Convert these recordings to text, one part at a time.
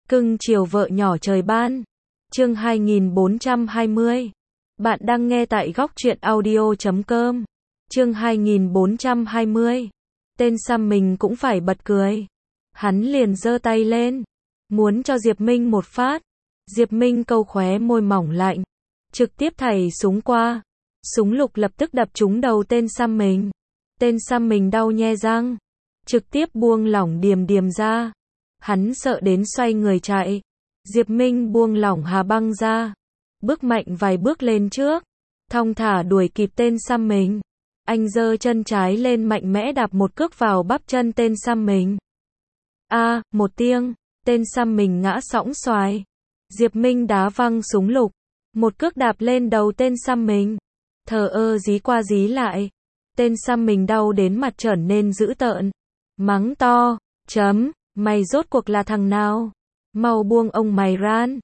Cưng chiều vợ nhỏ trời ban. Chương 2420. Bạn đang nghe tại góc truyện audio.com. Chương 2420. Tên Sam mình cũng phải bật cười. Hắn liền giơ tay lên, muốn cho Diệp Minh một phát. Diệp Minh câu khóe môi mỏng lạnh, trực tiếp thảy súng qua. Súng lục lập tức đập trúng đầu tên Sam mình. Tên Sam mình đau nhe răng, trực tiếp buông lỏng Điềm Điềm ra. Hắn sợ đến xoay người chạy. Diệp Minh buông lỏng Hà Băng ra, bước mạnh vài bước lên trước, thong thả đuổi kịp tên Sam mình. Anh giơ chân trái lên mạnh mẽ đạp một cước vào bắp chân tên Sam mình. Một tiếng, tên Sam mình ngã sõng xoài. Diệp Minh đá văng súng lục, một cước đạp lên đầu tên Sam mình. Thờ ơ dí qua dí lại. Tên Sam mình đau đến mặt trở nên dữ tợn, mắng to, mày rốt cuộc là thằng nào? Mau buông ông mày ran.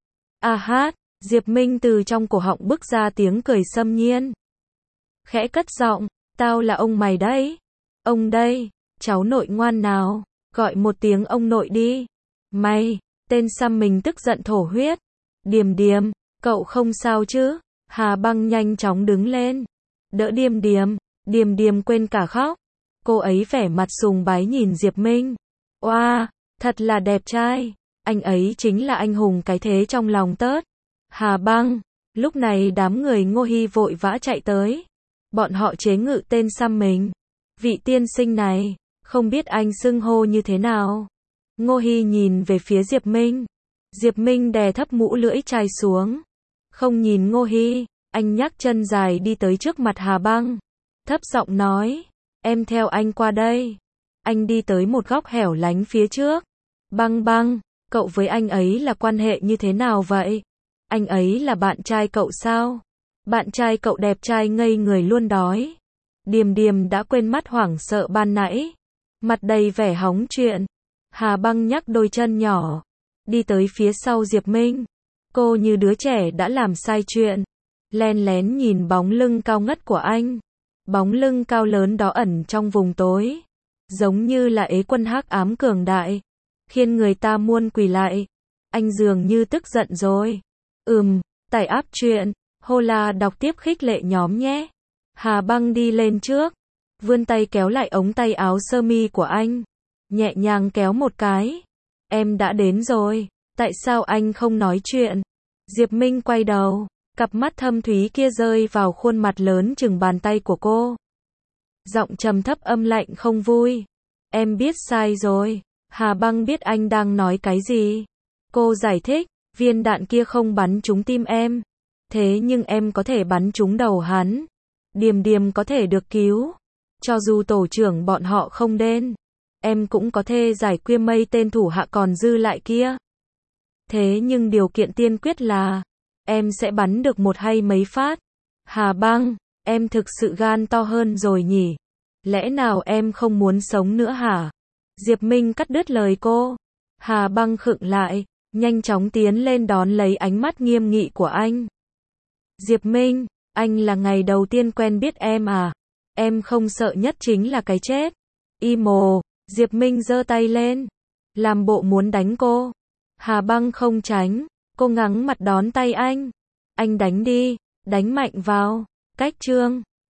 Diệp Minh từ trong cổ họng bứt ra tiếng cười xâm nhiên. Khẽ cất giọng, tao là ông mày đấy. Ông đây, cháu nội ngoan nào, gọi một tiếng ông nội đi. Mày, tên Sam mình tức giận thổ huyết. Điềm Điềm, cậu không sao chứ? Hà Băng nhanh chóng đứng lên, đỡ Điềm Điềm. Điềm Điềm quên cả khóc. Cô ấy vẻ mặt sùng bái nhìn Diệp Minh. Oa, thật là đẹp trai. Anh ấy chính là anh hùng cái thế trong lòng tớt. Hà Băng. Lúc này đám người Ngô Hi vội vã chạy tới. Bọn họ chế ngự tên Sam mình. Vị tiên sinh này, không biết anh xưng hô như thế nào? Ngô Hi nhìn về phía Diệp Minh. Diệp Minh đè thấp mũ lưỡi chai xuống, không nhìn Ngô Hi. Anh nhấc chân dài đi tới trước mặt Hà Băng, thấp giọng nói, em theo anh qua đây. Anh đi tới một góc hẻo lánh phía trước. Băng Băng, cậu với anh ấy là quan hệ như thế nào vậy? Anh ấy là bạn trai cậu sao? Bạn trai cậu đẹp trai ngây người luôn đói. Điềm Điềm đã quên mất hoảng sợ ban nãy, mặt đầy vẻ hóng chuyện. Hà Băng nhấc đôi chân nhỏ, đi tới phía sau Diệp Minh. Cô như đứa trẻ đã làm sai chuyện, len lén nhìn bóng lưng cao ngất của anh. Bóng lưng cao lớn đó ẩn trong vùng tối, giống như là ế quân hắc ám cường đại, khiến người ta muôn quỳ lại. Anh dường như tức giận rồi. Tải app truyện Hola đọc tiếp khích lệ nhóm nhé. Hà Băng đi lên trước, vươn tay kéo lại ống tay áo sơ mi của anh, nhẹ nhàng kéo một cái. Em đã đến rồi, tại sao anh không nói chuyện? Diệp Minh quay đầu, cặp mắt thâm thúy kia rơi vào khuôn mặt lớn chừng bàn tay của cô. Giọng trầm thấp âm lạnh không vui. Em biết sai rồi. Hà Băng biết anh đang nói cái gì. Cô giải thích, viên đạn kia không bắn trúng tim em. Thế nhưng em có thể bắn trúng đầu hắn. Điềm Điềm có thể được cứu. Cho dù tổ trưởng bọn họ không đến, em cũng có thể giải quyết mấy tên thủ hạ còn dư lại kia. Thế nhưng điều kiện tiên quyết là em sẽ bắn được một hay mấy phát. Hà Băng, em thực sự gan to hơn rồi nhỉ? Lẽ nào em không muốn sống nữa hả? Diệp Minh cắt đứt lời cô. Hà Băng khựng lại, nhanh chóng tiến lên đón lấy ánh mắt nghiêm nghị của anh. Diệp Minh, anh là ngày đầu tiên quen biết em à? Em không sợ nhất chính là cái chết. Diệp Minh giơ tay lên, làm bộ muốn đánh cô. Hà Băng không tránh, cô ngắng mặt đón tay anh. Anh đánh đi, đánh mạnh vào. Cách chương